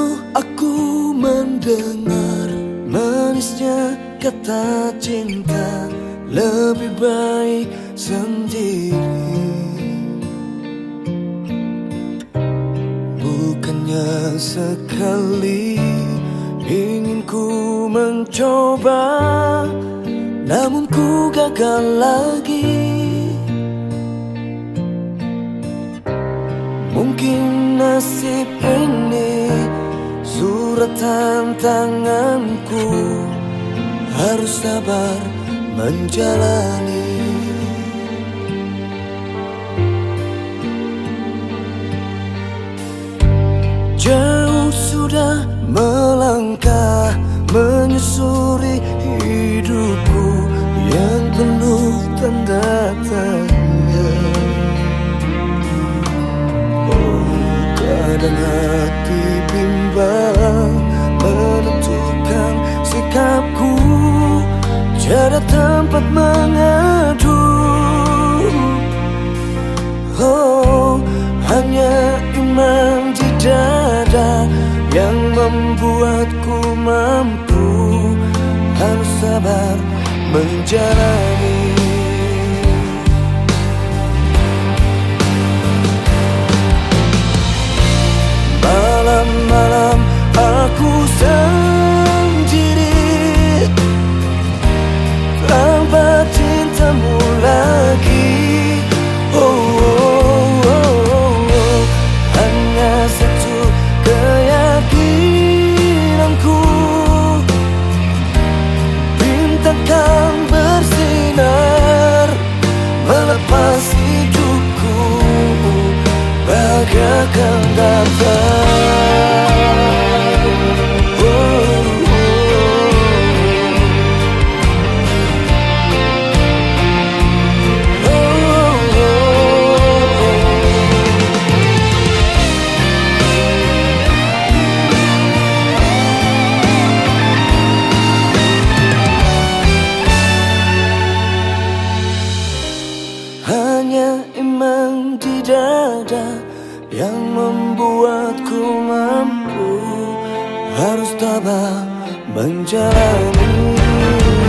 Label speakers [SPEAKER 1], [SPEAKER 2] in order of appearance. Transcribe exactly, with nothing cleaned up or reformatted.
[SPEAKER 1] Sungguh aku mendengar manisnya kata cinta, lebih baik sendiri. Bukannya sekali ingin ku mencoba, namun ku gagal lagi. Mungkin nasib ini suratan tanganku, harus sabar menjalani. Jauh sudah melangkah menyusuri hidupku yang penuh tanda tanya. Kadang hati bimbang menentukan sikapku, tiada tempat mengadu. Oh, hanya iman di dada yang membuatku mampu, harus sabar menjalani. Malam-malam aku sendiri tanpa cintamu lagi. Oh, oh, oh, oh. Hanya satu keyakinanku, bintang kan bersinar melepas hidupku, bagaikan datang. Hanya iman di dada yang membuatku mampu, harus tabah menjalani.